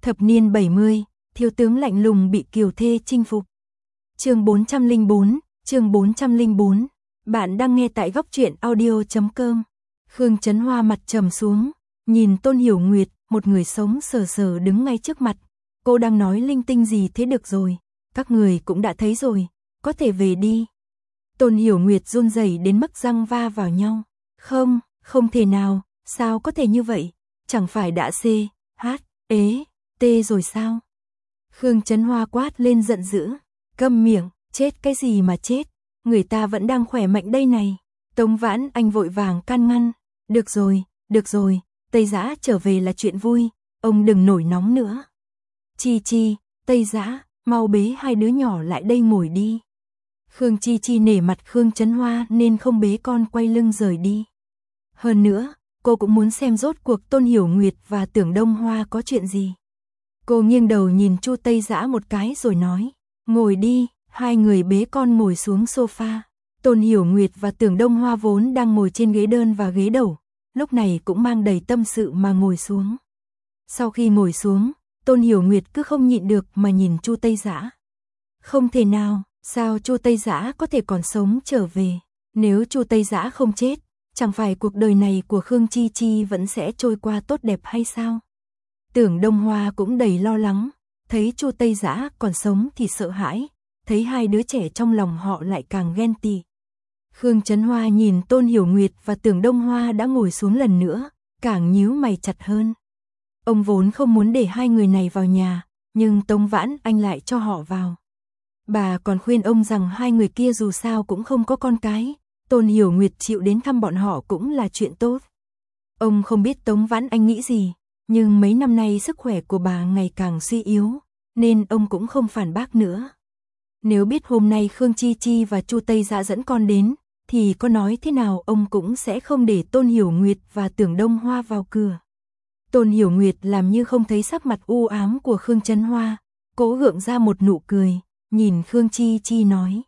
Thập niên 70, thiếu tướng lạnh lùng bị kiều thê chinh phục. Chương 404. Bạn đang nghe tại góc truyện audio.com. Khương Chấn Hoa mặt trầm xuống, nhìn Tôn Hiểu Nguyệt, một người sống sờ sờ đứng ngay trước mặt. Cô đang nói linh tinh gì thế được rồi, các người cũng đã thấy rồi, có thể về đi. Tôn Hiểu Nguyệt run rẩy đến mức răng va vào nhau. Không thể nào, sao có thể như vậy, chẳng phải đã CHT rồi sao? Khương Chấn Hoa quát lên giận dữ, câm miệng, chết cái gì mà chết, người ta vẫn đang khỏe mạnh đây này. Tống Vãn Anh vội vàng can ngăn, được rồi, Tây Dã trở về là chuyện vui, ông đừng nổi nóng nữa. Chi, Tây Dã, mau bế hai đứa nhỏ lại đây ngồi đi. Khương Chi nể mặt Khương Chấn Hoa nên không bế con quay lưng rời đi. Hơn nữa, cô cũng muốn xem rốt cuộc Tôn Hiểu Nguyệt và Tưởng Đông Hoa có chuyện gì. Cô nghiêng đầu nhìn Chu Tây Dã một cái rồi nói, ngồi đi. Hai người bế con ngồi xuống sofa. Tôn Hiểu Nguyệt và Tưởng Đông Hoa vốn đang ngồi trên ghế đơn và ghế đầu, lúc này cũng mang đầy tâm sự mà ngồi xuống. Sau khi ngồi xuống, Tôn Hiểu Nguyệt cứ không nhịn được mà nhìn Chu Tây Dã. Không thể nào, sao Chu Tây Dã có thể còn sống trở về? Nếu Chu Tây Dã không chết, chẳng phải cuộc đời này của Khương Chi vẫn sẽ trôi qua tốt đẹp hay sao? Tưởng Đông Hoa cũng đầy lo lắng, thấy Chu Tây Dã còn sống thì sợ hãi, thấy hai đứa trẻ trong lòng họ lại càng ghen tị. Khương Chấn Hoa nhìn Tôn Hiểu Nguyệt và Tưởng Đông Hoa đã ngồi xuống lần nữa, càng nhíu mày chặt hơn. Ông vốn không muốn để hai người này vào nhà, nhưng Tống Vãn Anh lại cho họ vào. Bà còn khuyên ông rằng hai người kia dù sao cũng không có con cái, Tôn Hiểu Nguyệt chịu đến thăm bọn họ cũng là chuyện tốt. Ông không biết Tống Vãn Anh nghĩ gì, nhưng mấy năm nay sức khỏe của bà ngày càng suy yếu, nên ông cũng không phản bác nữa. Nếu biết hôm nay Khương Chi và Chu Tây Dã dẫn con đến, thì có nói thế nào ông cũng sẽ không để Tôn Hiểu Nguyệt và Tưởng Đông Hoa vào cửa. Tôn Hiểu Nguyệt làm như không thấy sắc mặt u ám của Khương Chấn Hoa, cố gượng ra một nụ cười, nhìn Khương Chi nói.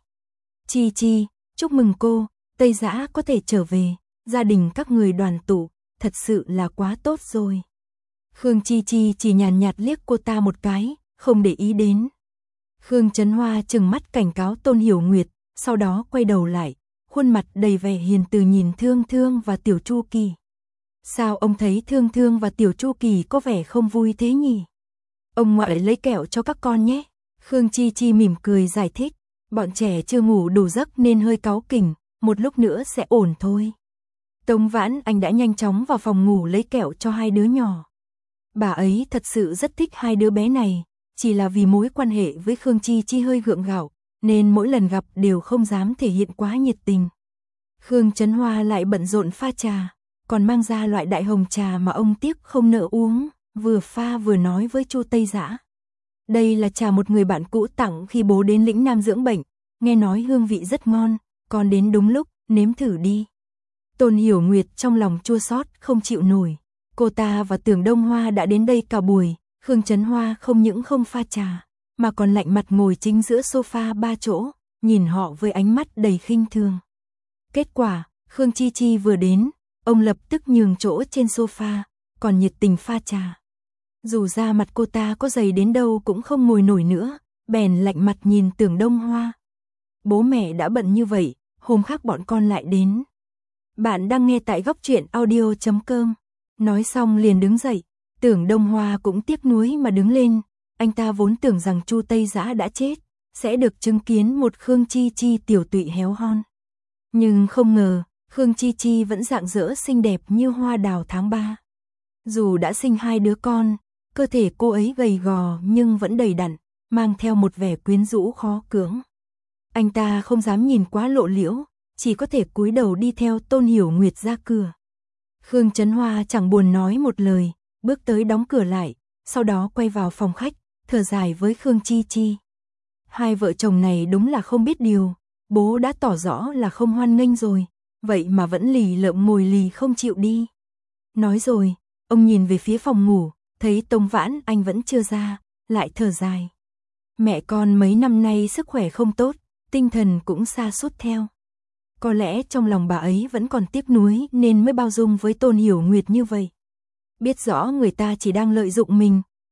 Chi, chúc mừng cô, Tây Dã có thể trở về, gia đình các người đoàn tụ, thật sự là quá tốt rồi. Khương Chi chỉ nhàn nhạt liếc cô ta một cái, không để ý đến. Khương Chấn Hoa trừng mắt cảnh cáo Tôn Hiểu Nguyệt, sau đó quay đầu lại, khuôn mặt đầy vẻ hiền từ nhìn Thương và Tiểu Chu Kỳ. Sao ông thấy Thương và Tiểu Chu Kỳ có vẻ không vui thế nhỉ? Ông ngoại lấy kẹo cho các con nhé. Khương Chi mỉm cười giải thích, bọn trẻ chưa ngủ đủ giấc nên hơi cáu kỉnh, một lúc nữa sẽ ổn thôi. Tống Vãn Anh đã nhanh chóng vào phòng ngủ lấy kẹo cho hai đứa nhỏ. Bà ấy thật sự rất thích hai đứa bé này, chỉ là vì mối quan hệ với Khương Chi hơi gượng gạo, nên mỗi lần gặp đều không dám thể hiện quá nhiệt tình. Khương Chấn Hoa lại bận rộn pha trà, còn mang ra loại đại hồng trà mà ông tiếc không nỡ uống, vừa pha vừa nói với Chu Tây Dã. Đây là trà một người bạn cũ tặng khi bố đến lĩnh Nam dưỡng bệnh, nghe nói hương vị rất ngon, con đến đúng lúc, nếm thử đi. Tôn Hiểu Nguyệt trong lòng chua xót không chịu nổi, cô ta và Tưởng Đông Hoa đã đến đây cả buổi, Khương Chấn Hoa không những không pha trà, mà còn lạnh mặt ngồi chính giữa sofa 3 chỗ, nhìn họ với ánh mắt đầy khinh thường. Kết quả, Khương Chi vừa đến, ông lập tức nhường chỗ trên sofa, còn nhiệt tình pha trà. Dù da mặt cô ta có dày đến đâu cũng không ngồi nổi nữa, bèn lạnh mặt nhìn Tưởng Đông Hoa. Bố mẹ đã bận như vậy, hôm khác bọn con lại đến. Bạn đang nghe tại góc truyện audio.com. Nói xong liền đứng dậy. Tưởng Đông Hoa cũng tiếc nuối mà đứng lên, anh ta vốn tưởng rằng Chu Tây Dã đã chết, sẽ được chứng kiến một Khương Chi tiểu tụy héo hon. Nhưng không ngờ, Khương Chi vẫn rạng rỡ xinh đẹp như hoa đào tháng 3. Dù đã sinh hai đứa con, cơ thể cô ấy gầy gò nhưng vẫn đầy đặn, mang theo một vẻ quyến rũ khó cưỡng. Anh ta không dám nhìn quá lộ liễu, chỉ có thể cúi đầu đi theo Tôn Hiểu Nguyệt ra cửa. Khương Chấn Hoa chẳng buồn nói một lời, bước tới đóng cửa lại, sau đó quay vào phòng khách, thở dài với Khương Chi. Hai vợ chồng này đúng là không biết điều, bố đã tỏ rõ là không hoan nghênh rồi, vậy mà vẫn lì lợm ngồi lì không chịu đi. Nói rồi, ông nhìn về phía phòng ngủ, thấy Tống Vãn Anh vẫn chưa ra, lại thở dài. Mẹ con mấy năm nay sức khỏe không tốt, tinh thần cũng sa sút theo. Có lẽ trong lòng bà ấy vẫn còn tiếc nuối nên mới bao dung với Tôn Hiểu Nguyệt như vậy. Biết rõ người ta chỉ đang lợi dụng mình,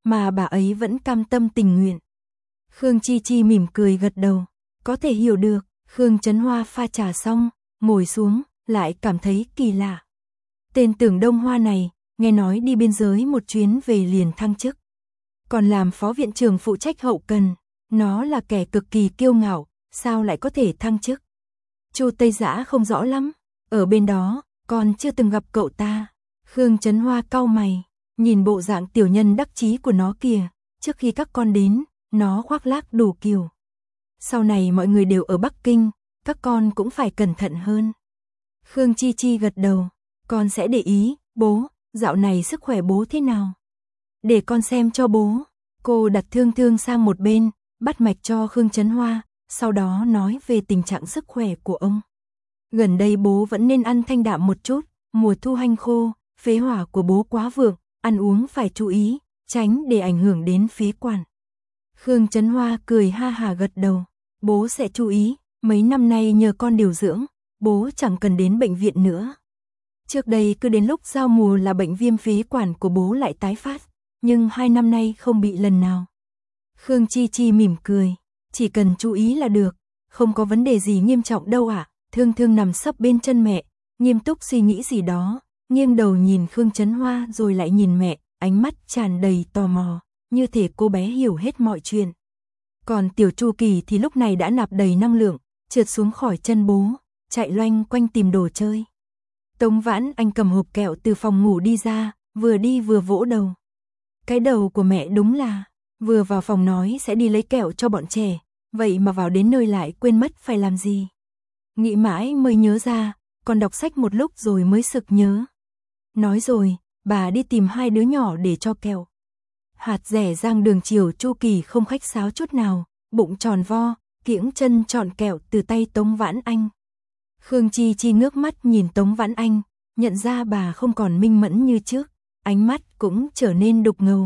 mà bà ấy vẫn cam tâm tình nguyện. Khương Chi Chi mỉm cười gật đầu, có thể hiểu được. Khương Chấn Hoa pha trà xong, ngồi xuống, lại cảm thấy kỳ lạ. Tên Tưởng Đông Hoa này, nghe nói đi biên giới một chuyến về liền thăng chức. Còn làm phó viện trưởng phụ trách hậu cần, nó là kẻ cực kỳ kiêu ngạo, sao lại có thể thăng chức? Chu Tây Dã không rõ lắm, ở bên đó, con chưa từng gặp cậu ta. Khương Chấn Hoa cau mày, nhìn bộ dạng tiểu nhân đắc chí của nó kìa, trước khi các con đến, nó khoác lác đủ kiểu. Sau này mọi người đều ở Bắc Kinh, các con cũng phải cẩn thận hơn. Khương Chi Chi gật đầu, con sẽ để ý. Bố, dạo này sức khỏe bố thế nào? Để con xem cho bố. Cô đặt Thương Thương sang một bên, bắt mạch cho Khương Chấn Hoa, sau đó nói về tình trạng sức khỏe của ông. Gần đây bố vẫn nên ăn thanh đạm một chút, mùa thu hanh khô, phế hỏa của bố quá vượng, ăn uống phải chú ý, tránh để ảnh hưởng đến phế quản. Khương Chấn Hoa cười ha hả gật đầu, bố sẽ chú ý, mấy năm nay nhờ con điều dưỡng, bố chẳng cần đến bệnh viện nữa. Trước đây cứ đến lúc giao mùa là bệnh viêm phế quản của bố lại tái phát, nhưng 2 năm nay không bị lần nào. Khương Chi Chi mỉm cười, chỉ cần chú ý là được, không có vấn đề gì nghiêm trọng đâu ạ. Thương Thương nằm sấp bên chân mẹ, nghiêm túc suy nghĩ gì đó, nghiêng đầu nhìn Khương Chấn Hoa rồi lại nhìn mẹ, ánh mắt tràn đầy tò mò, như thể cô bé hiểu hết mọi chuyện. Còn tiểu Chu Kỳ thì lúc này đã nạp đầy năng lượng, trượt xuống khỏi chân bố, chạy loanh quanh tìm đồ chơi. Tống Vãn Anh cầm hộp kẹo từ phòng ngủ đi ra, vừa đi vừa vỗ đầu. Cái đầu của mẹ đúng là, vừa vào phòng nói sẽ đi lấy kẹo cho bọn trẻ, vậy mà vào đến nơi lại quên mất phải làm gì. Nghĩ mãi mới nhớ ra, còn đọc sách một lúc rồi mới sực nhớ. Nói rồi, bà đi tìm 2 đứa nhỏ để cho kẹo. Hạt rẻ rang đường chiều Chu Kỳ không khách sáo chút nào, bụng tròn vo, kiễng chân chọn kẹo từ tay Tống Vãn Anh. Khương Chi Chi ngước mắt nhìn Tống Vãn Anh, nhận ra bà không còn minh mẫn như trước, ánh mắt cũng trở nên đục ngầu.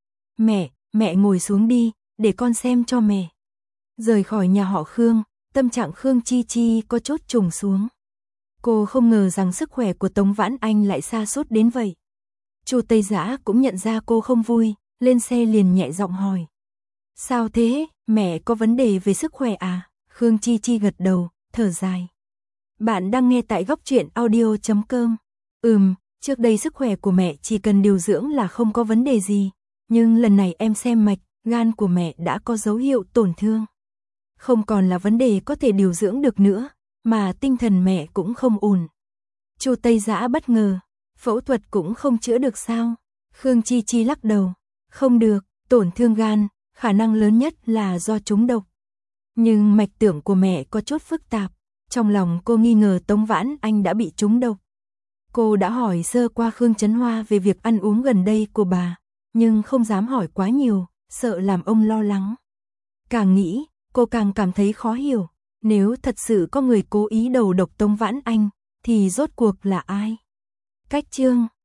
Mẹ ngồi xuống đi, để con xem cho mẹ. Rời khỏi nhà họ Khương, tâm trạng Khương Chi Chi có chút trùng xuống. Cô không ngờ rằng sức khỏe của Tống Vãn Anh lại sa sút đến vậy. Chu Tây Dã cũng nhận ra cô không vui, lên xe liền nhẹ giọng hỏi. Sao thế, mẹ có vấn đề về sức khỏe à? Khương Chi Chi gật đầu, thở dài. Bạn đang nghe tại góc truyện audio.com. Trước đây sức khỏe của mẹ chỉ cần điều dưỡng là không có vấn đề gì. Nhưng lần này em xem mạch, gan của mẹ đã có dấu hiệu tổn thương. Không còn là vấn đề có thể điều dưỡng được nữa, mà tinh thần mẹ cũng không ổn. Chu Tây Dã bất ngờ, phẫu thuật cũng không chữa được sao? Khương Chi Chi lắc đầu, không được, tổn thương gan, khả năng lớn nhất là do trúng độc. Nhưng mạch tưởng của mẹ có chút phức tạp, trong lòng cô nghi ngờ Tống Vãn Anh đã bị trúng độc. Cô đã hỏi sơ qua Khương Chấn Hoa về việc ăn uống gần đây của bà, nhưng không dám hỏi quá nhiều, sợ làm ông lo lắng. Càng nghĩ, cô càng cảm thấy khó hiểu, nếu thật sự có người cố ý đầu độc Tống Vãn Anh, thì rốt cuộc là ai? Cách chương